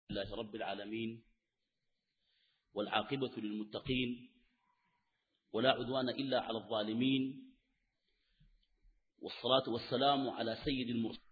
لله رب العالمين والعاقبة للمتقين ولا عدوان إلا على الظالمين والصلاة والسلام على سيد المرسلين.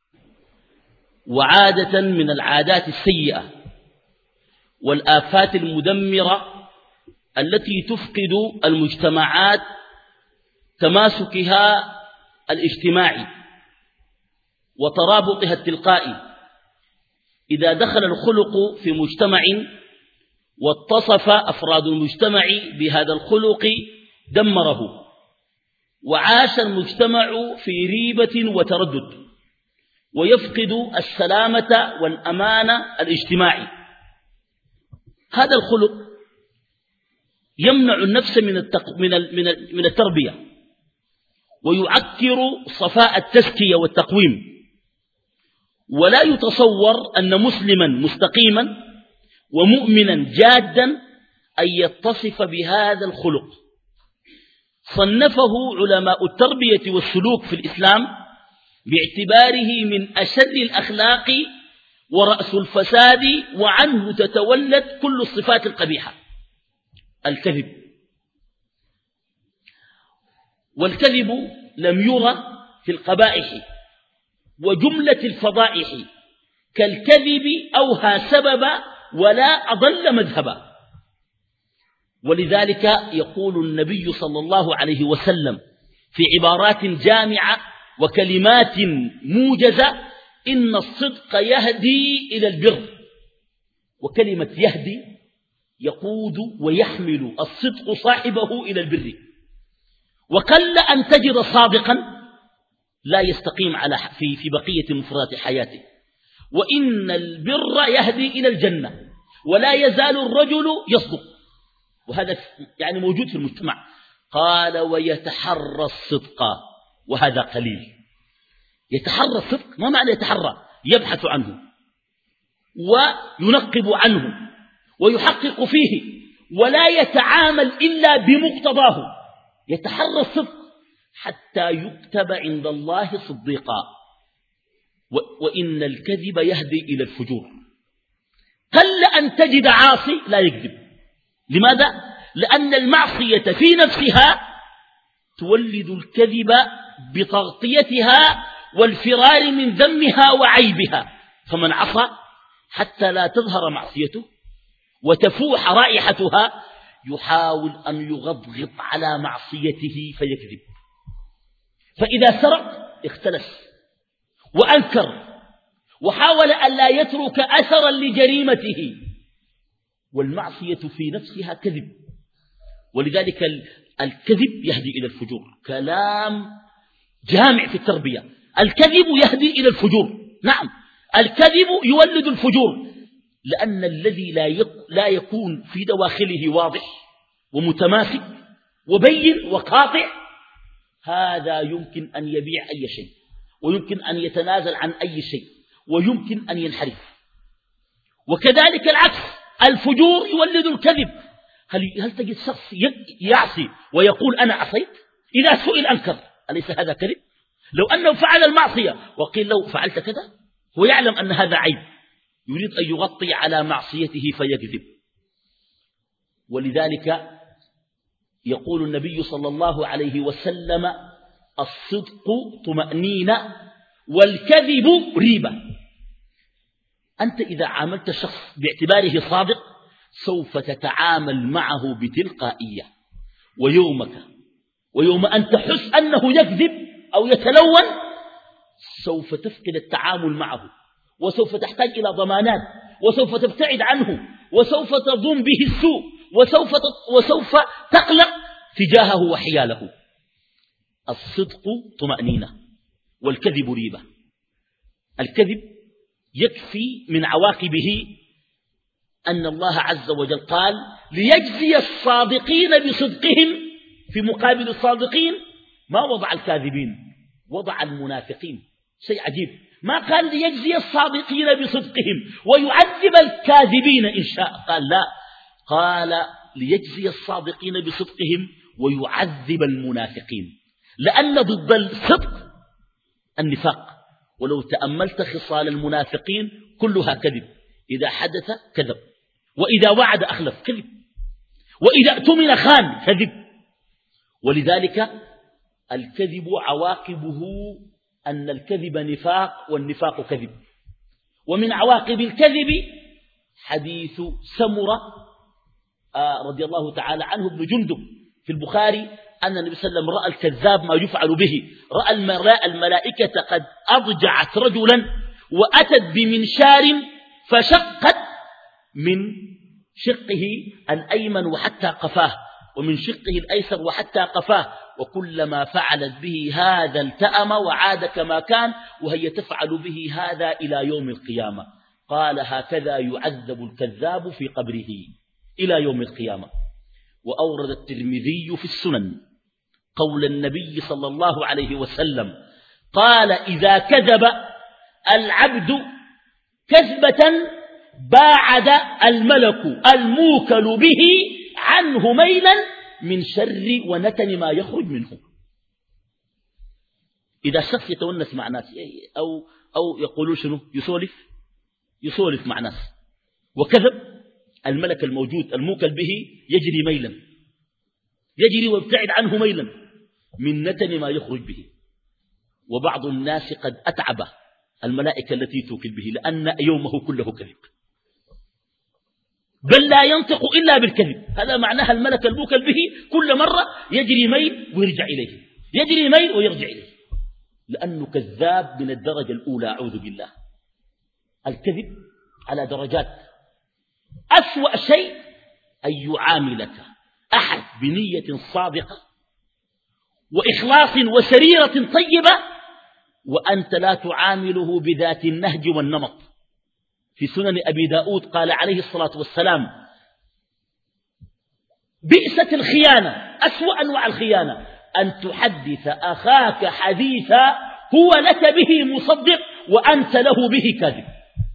وعادة من العادات السيئة والآفات المدمرة التي تفقد المجتمعات تماسكها الاجتماعي وترابطها التلقائي إذا دخل الخلق في مجتمع واتصف أفراد المجتمع بهذا الخلق دمره، وعاش المجتمع في ريبة وتردد ويفقد السلامة والأمان الاجتماعي. هذا الخلق يمنع النفس من التربية ويعكر صفاء التزكية والتقويم، ولا يتصور أن مسلما مستقيما ومؤمنا جادا أن يتصف بهذا الخلق. صنفه علماء التربية والسلوك في الإسلام باعتباره من أشر الأخلاق ورأس الفساد، وعنه تتولد كل الصفات القبيحة. الكذب، والكذب لم يرى في القبائح وجملة الفضائح كالكذب أوهى سببا ولا أضل مذهبا. ولذلك يقول النبي صلى الله عليه وسلم في عبارات جامعة وكلمات موجزة: إن الصدق يهدي إلى البر. وكلمة يهدي يقود ويحمل الصدق صاحبه إلى البر، وقل أن تجد صادقا لا يستقيم في بقية مفردات حياته. وإن البر يهدي إلى الجنة ولا يزال الرجل يصدق، وهذا يعني موجود في المجتمع. قال: ويتحرى الصدق، وهذا قليل. يتحرى الصدق، ما معنى يتحرى؟ يبحث عنه وينقب عنه ويحقق فيه ولا يتعامل إلا بمقتضاه. يتحرى الصدق حتى يكتب عند الله صديقا. وإن الكذب يهدي إلى الفجور. قل أن تجد عاصي لا يكذب. لماذا؟ لأن المعصية في نفسها تولد الكذب بتغطيتها والفرار من ذمها وعيبها. فمن عصى حتى لا تظهر معصيته وتفوح رائحتها يحاول أن يغضغط على معصيته فيكذب. فإذا سرق اختلس وأنكر وحاول أن لا يترك أثرا لجريمته، والمعصية في نفسها كذب. ولذلك الكذب يهدي إلى الفجور. كلام جامع في التربية. الكذب يهدي إلى الفجور. نعم، الكذب يولد الفجور، لأن الذي لا يكون في دواخله واضح ومتماسك وبين وقاطع، هذا يمكن أن يبيع أي شيء، ويمكن أن يتنازل عن أي شيء، ويمكن أن ينحرف. وكذلك العكس، الفجور يولد الكذب. هل تجد شخص يعصي ويقول أنا عصيت؟ إذا سئل أنكر. أليس هذا كذب؟ لو أنه فعل المعصية وقيل له فعلت كذا، هو يعلم أن هذا عيب، يريد أن يغطي على معصيته فيكذب. ولذلك يقول النبي صلى الله عليه وسلم: الصدق طمأنينة والكذب ريبة. أنت إذا عاملت شخص باعتباره صادق سوف تتعامل معه بتلقائية، ويوم أن تحس أنه يكذب أو يتلون سوف تفقد التعامل معه، وسوف تحتاج إلى ضمانات، وسوف تبتعد عنه، وسوف تظن به السوء، وسوف تقلق تجاهه وحياله. الصدق طمأنينة والكذب ريبة. الكذب يكفي من عواقبه أن الله عز وجل قال: ليجزي الصادقين بصدقهم. في مقابل الصادقين ما وضع الكاذبين، وضع المنافقين. شيء عجيب، ما قال ليجزي الصادقين بصدقهم ويعذب الكاذبين إن شاء، قال لا، قال ليجزي الصادقين بصدقهم ويعذب المنافقين، لأن ضد الصدق النفاق. ولو تأملت خصال المنافقين كلها كذب. إذا حدث كذب، وإذا وعد أخلف كذب، وإذا اؤتمن خان كذب. ولذلك الكذب عواقبه أن الكذب نفاق والنفاق كذب. ومن عواقب الكذب حديث سمرة رضي الله تعالى عنه ابن جندب في البخاري أن النبي صلى الله عليه وسلم رأى الكذاب ما يفعل به، رأى الملائكة قد أضجعت رجلا وأتت بمنشار فشقت من شقه الأيمن وحتى قفاه، ومن شقه الأيسر وحتى قفاه، وكلما فعلت به هذا التأم وعاد كما كان، وهي تفعل به هذا إلى يوم القيامة. قال هكذا يعذب الكذاب في قبره إلى يوم القيامة. وأورد الترمذي في السنن قول النبي صلى الله عليه وسلم قال إذا كذب العبد كذبة باعد الملك الموكل به عنه ميلا من شر ونتن ما يخرج منه. إذا شخص يتونس مع ناس أو يقولوا شنو يسولف مع ناس وكذب، الملك الموجود الموكل به يجري ميلا، يجري ويبتعد عنه ميلا من نتن ما يخرج به. وبعض الناس قد أتعب الملائكة التي توكل به لأن يومه كله كذب، بل لا ينطق إلا بالكذب. هذا معناها الملك الموكل به كل مرة يجري ميل ويرجع إليه، يجري ميل ويرجع إليه، لأنه كذاب من الدرجة الأولى. أعوذ بالله. الكذب على درجات. أسوأ شيء أن يعاملك أحد بنية صادقة وإخلاص وسريرة طيبة وأنت لا تعامله بذات النهج والنمط. في سنن أبي داود قال عليه الصلاة والسلام بئست الخيانة، أسوأ أنواع الخيانة أن تحدث أخاك حديثا هو لك به مصدق وأنت له به كاذب.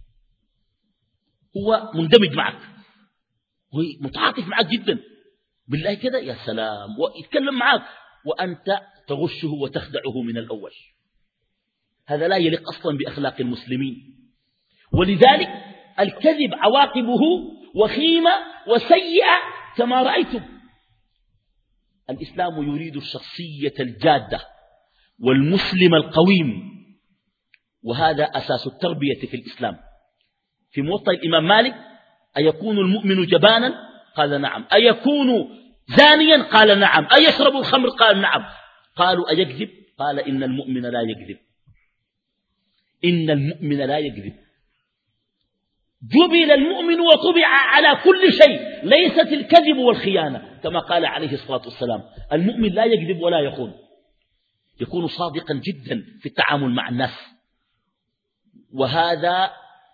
هو مندمج معك، هو متعاطف معك جدا، بالله كده يا سلام، ويتكلم معك وأنت تغشه وتخدعه من الأول. هذا لا يليق أصلا بأخلاق المسلمين. ولذلك الكذب عواقبه وخيمة وسيئة كما رأيتم. الإسلام يريد الشخصية الجادة والمسلم القويم، وهذا أساس التربية في الإسلام. في موطأ الإمام مالك أيكون المؤمن جبانا؟ قال نعم. أيكون زانيا؟ قال نعم. أيشرب الخمر؟ قال نعم. قالوا أيكذب؟ قال إن المؤمن لا يكذب، إن المؤمن لا يكذب. جبل المؤمن وطبع على كل شيء، ليست الكذب والخيانة كما قال عليه الصلاة والسلام. المؤمن لا يكذب ولا يخون، يكون صادقا جدا في التعامل مع الناس. وهذا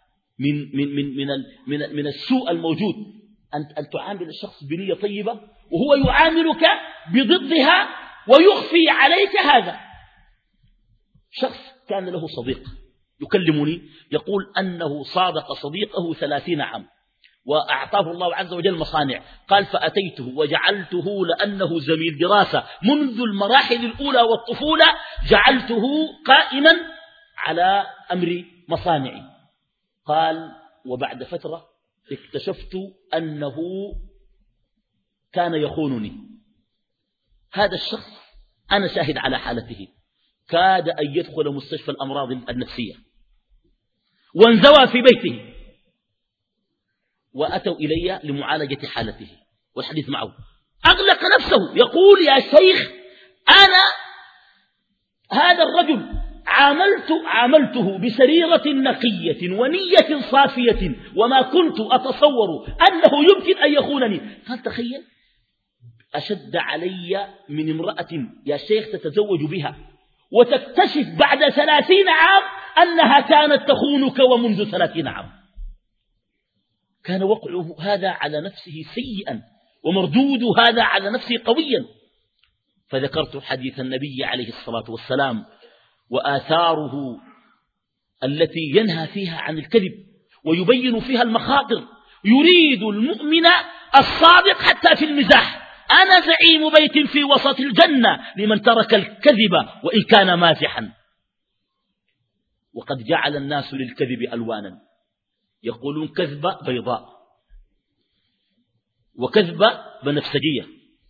من السوء الموجود أن تعامل الشخص بنية طيبة وهو يعاملك بضدها ويخفي عليك هذا. شخص كان له صديق يكلمني يقول أنه صادق صديقه 30 عام وأعطاه الله عز وجل مصانع. قال فأتيته وجعلته لأنه زميل دراسة منذ المراحل الأولى والطفولة، جعلته قائما على أمر مصانعي. قال وبعد فترة اكتشفت أنه كان يخونني. هذا الشخص أنا شاهد على حالته، كاد أن يدخل مستشفى الأمراض النفسية، وانزوى في بيته، وأتوا إلي لمعالجة حالته والحديث معه. أغلق نفسه يقول يا شيخ أنا هذا الرجل عاملته بسريرة نقية ونية صافية وما كنت أتصور أنه يمكن أن يخونني. قال تخيل أشد علي من امرأة يا شيخ تتزوج بها وتكتشف بعد 30 عام أنها كانت تخونك ومنذ 30 عام. كان وقعه هذا على نفسه سيئا ومردود هذا على نفسه قويا. فذكرت حديث النبي عليه الصلاة والسلام وآثاره التي ينهى فيها عن الكذب ويبين فيها المخاطر. يريد المؤمن الصادق حتى في المزاح. أنا زعيم بيت في وسط الجنة لمن ترك الكذب وإن كان مازحا. وقد جعل الناس للكذب ألوانا، يقولون كذبة بيضاء وكذبة بنفسجية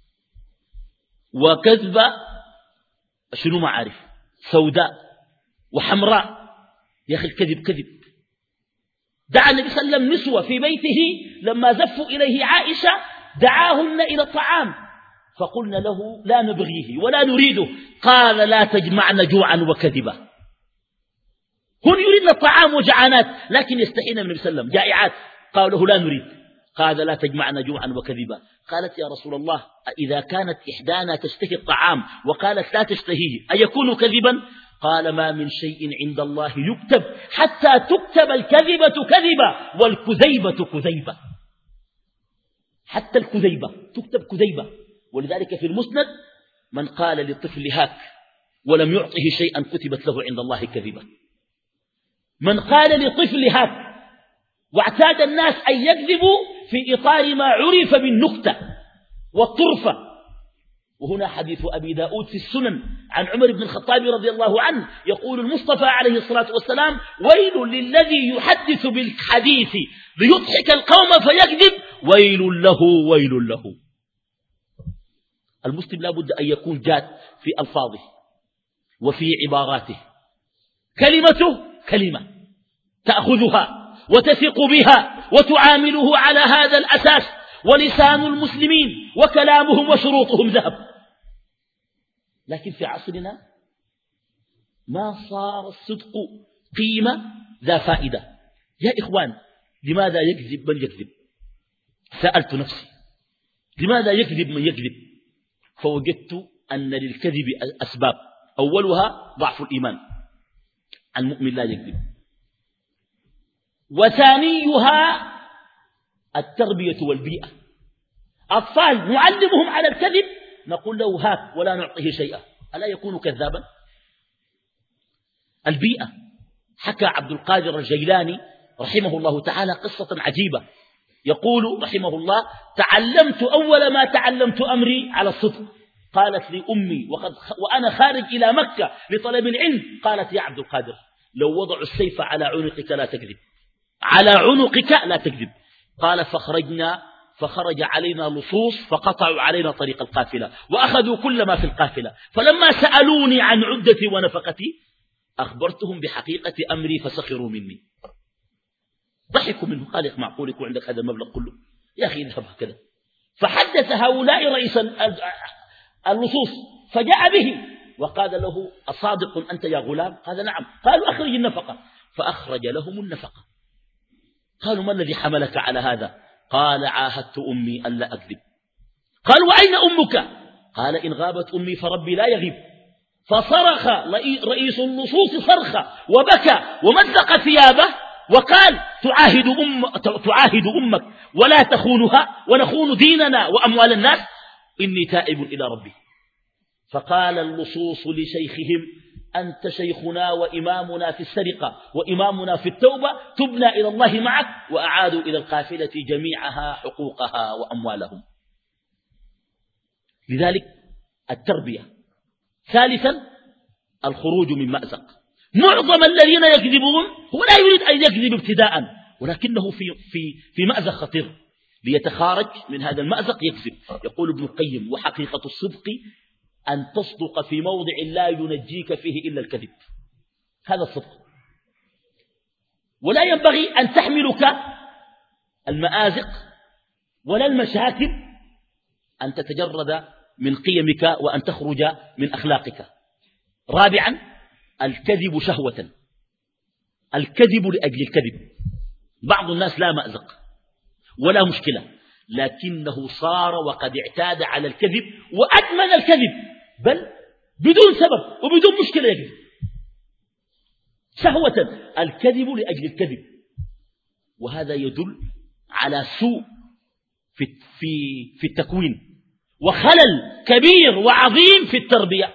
وكذبة شنو ما عارف سوداء وحمراء. يا أخي الكذب كذب. دعا النبي صلى الله عليه وسلم نسوة في بيته لما زفوا إليه عائشة دعاهن إلى الطعام فقلنا له لا نبغيه ولا نريده. قال لا تجمعن جوعا وكذبا. هن يريدن الطعام وجعانات لكن يستحين من النبي صلى الله عليه وسلم جائعات. قالوا له لا نريد. قال لا تجمعن جوعا وكذبا. قالت يا رسول الله إذا كانت إحدانا تشتهي الطعام وقالت لا تشتهيه أيكون كذبا؟ قال ما من شيء عند الله يكتب حتى تكتب الكذبة كذبة والكذيبة كذيبة. حتى الكذيبة تكتب كذيبة. ولذلك في المسند من قال للطفل هاك ولم يعطه شيئا كتبت له عند الله كذبة. من قال للطفل هاك. واعتاد الناس أن يكذبوا في إطار ما عرف بالنكتة والطرفة. وهنا حديث أبي داود في السنن عن عمر بن الخطاب رضي الله عنه يقول المصطفى عليه الصلاة والسلام ويل للذي يحدث بالحديث ليضحك القوم فيكذب ويل له ويل له. المسلم لا بد أن يكون جاد في ألفاظه وفي عباراته. كلمته كلمة تأخذها وتثق بها وتعامله على هذا الأساس. ولسان المسلمين وكلامهم وشروطهم ذهب. لكن في عصرنا ما صار الصدق قيمة ذا فائدة. يا إخوان لماذا يكذب من يكذب؟ سألت نفسي لماذا يكذب من يكذب؟ فوجدت أن للكذب أسباب. أولها ضعف الإيمان. المؤمن لا يكذب. وثانيها التربية والبيئة. أطفال نعلمهم على الكذب نقول له هات ولا نعطيه شيئا ألا يكون كذابا؟ البيئة. حكى عبد القادر الجيلاني رحمه الله تعالى قصة عجيبة. يقول رحمه الله تعلمت أول ما تعلمت أمري على الصدق. قالت لي أمي وأنا خارج إلى مكة لطلب العلم قالت يا عبد القادر لو وضعوا السيف على عنقك لا تكذب. على عنقك لا تكذب. قال فخرج علينا لصوص فقطعوا علينا طريق القافلة وأخذوا كل ما في القافلة. فلما سألوني عن عدتي ونفقتي أخبرتهم بحقيقة أمري فسخروا مني. ضحكوا منه. قال يا معقول يكون عندك هذا المبلغ كله؟ يا أخي اذهب هكذا. فحدث هؤلاء رئيس اللصوص فجاء به وقال له أصادق أنت يا غلام؟ قال نعم. قالوا أخرج النفقة. فأخرج لهم النفقة. قالوا ما الذي حملك على هذا؟ قال عاهدت أمي ألا أكذب. قال وأين أمك؟ قال إن غابت أمي فربي لا يغيب. فصرخ رئيس اللصوص صرخة وبكى ومزق ثيابه وقال تعاهد أمك ولا تخونها ونخون ديننا وأموال الناس إني تائب إلى ربي. فقال اللصوص لشيخهم أنت شيخنا وإمامنا في السرقة وإمامنا في التوبة تبنى إلى الله معك. وأعادوا إلى القافلة جميعها حقوقها وأموالهم. لذلك التربية. ثالثا الخروج من مأزق. معظم الذين يكذبون هو لا يريد أن يكذب ابتداء ولكنه في مأزق خطير. ليتخارج من هذا المأزق يكذب. يقول ابن القيم وحقيقة الصدق أن تصدق في موضع لا ينجيك فيه إلا الكذب. هذا الصدق. ولا ينبغي أن تحملك المآزق ولا المشاكل أن تتجرد من قيمك وأن تخرج من أخلاقك. رابعا الكذب شهوة. الكذب لأجل الكذب. بعض الناس لا مأزق ولا مشكلة لكنه صار وقد اعتاد على الكذب وأدمن الكذب بل بدون سبب وبدون مشكلة يكذب. شهوة. الكذب لأجل الكذب. وهذا يدل على سوء في التكوين وخلل كبير وعظيم في التربية.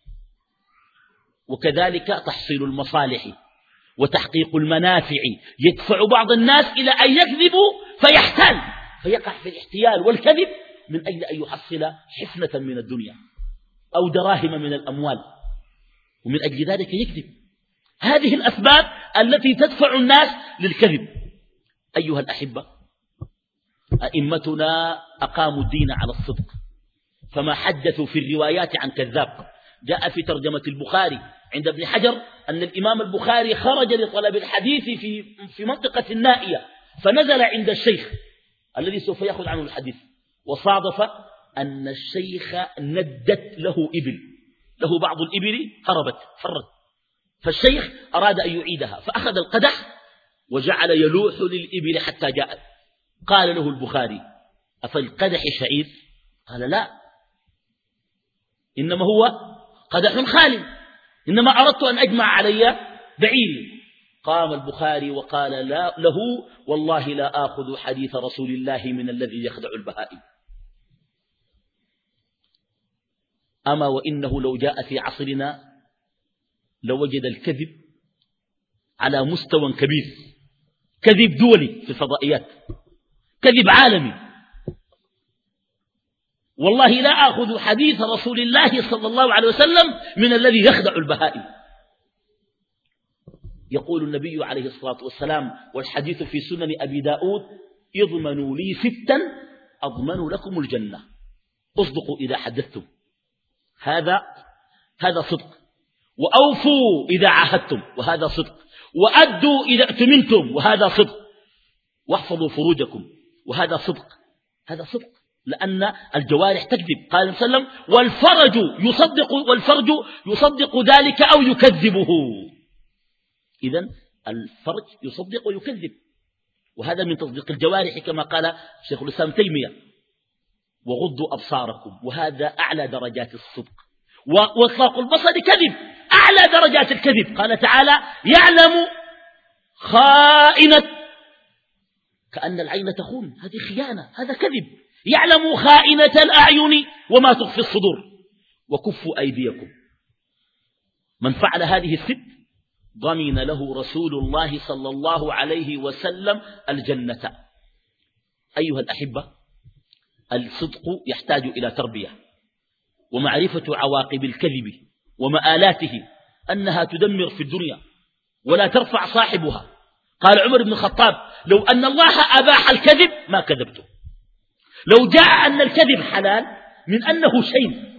وكذلك تحصيل المصالح وتحقيق المنافع يدفع بعض الناس إلى أن يكذبوا فيحتال فيقع في الاحتيال والكذب من أجل أن يحصل حفنة من الدنيا أو دراهم من الأموال ومن أجل ذلك يكذب. هذه الأسباب التي تدفع الناس للكذب. أيها الأحبة، أئمتنا أقاموا الدين على الصدق، فما حدثوا في الروايات عن كذاب. جاء في ترجمة البخاري عند ابن حجر أن الإمام البخاري خرج لطلب الحديث في منطقة النائية، فنزل عند الشيخ الذي سوف يأخذ عنه الحديث، وصادف أن الشيخ ندت له إبل، له بعض الإبل هربت فرت، فالشيخ أراد أن يعيدها، فأخذ القدح وجعل يلوح للإبل حتى جاءت. قال له البخاري: أفي القدح شعير؟ قال: لا، إنما هو قدح خال، إنما أردت أن أجمع علي بعير. قام البخاري وقال له: والله لا آخذ حديث رسول الله من الذي يخدع البهائم. أما وإنه لو جاء في عصرنا لوجد الكذب على مستوى كبير، كذب دولي في الفضائيات، كذب عالمي. والله لا آخذ حديث رسول الله صلى الله عليه وسلم من الذي يخدع البهائم. يقول النبي عليه الصلاة والسلام، والحديث في سنن أبي داود: اضمنوا لي 6 أضمن لكم الجنة. اصدقوا إذا حدثتم، هذا صدق، وأوفوا إذا عاهدتم، وهذا صدق، وأدوا إذا اؤتمنتم، وهذا صدق، واحفظوا فروجكم، وهذا صدق. هذا صدق، لأن الجوارح تكذب. قال صلى الله عليه وسلم: والفرج يصدق ذلك أو يكذبه. إذن الفرج يصدق ويكذب، وهذا من تصديق الجوارح كما قال شيخ الإسلام تيمية: وغضوا أبصاركم، وهذا أعلى درجات الصدق. وإطلاق البصر كذب، أعلى درجات الكذب. قال تعالى: يعلم خائنة، كأن العين تخون، هذه خيانة، هذا كذب. يعلم خائنة الأعين وما تخفي الصدور، وكفوا أيديكم. من فعل هذه ال6 ضمن له رسول الله صلى الله عليه وسلم الجنة. أيها الأحبة، الصدق يحتاج إلى تربية ومعرفة عواقب الكذب ومآلاته، أنها تدمر في الدنيا ولا ترفع صاحبها. قال عمر بن الخطاب: لو أن الله أباح الكذب ما كذبته. لو جاء أن الكذب حلال من أنه شيء،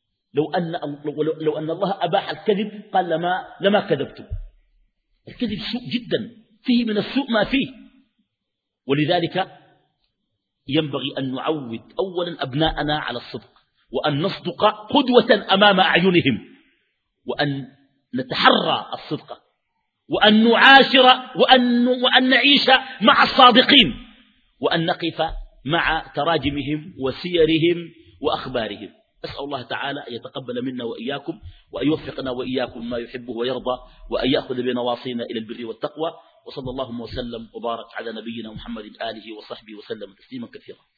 لو أن الله أباح الكذب قال لما كذبته. الكذب سوء جدا، فيه من السوء ما فيه. ولذلك ينبغي أن نعود أولا أبناءنا على الصدق، وأن نصدق قدوة أمام أعينهم، وأن نتحرى الصدق، وأن نعاشر وأن نعيش مع الصادقين، وأن نقف مع تراجمهم وسيرهم وأخبارهم. أسأل الله تعالى أن يتقبل منا وإياكم، وأن يوفقنا وإياكم ما يحبه ويرضى، وأن يأخذ بنواصينا إلى البر والتقوى. وصلى الله وسلم وبارك على نبينا محمد آله وصحبه وسلم تسليما كثيرا.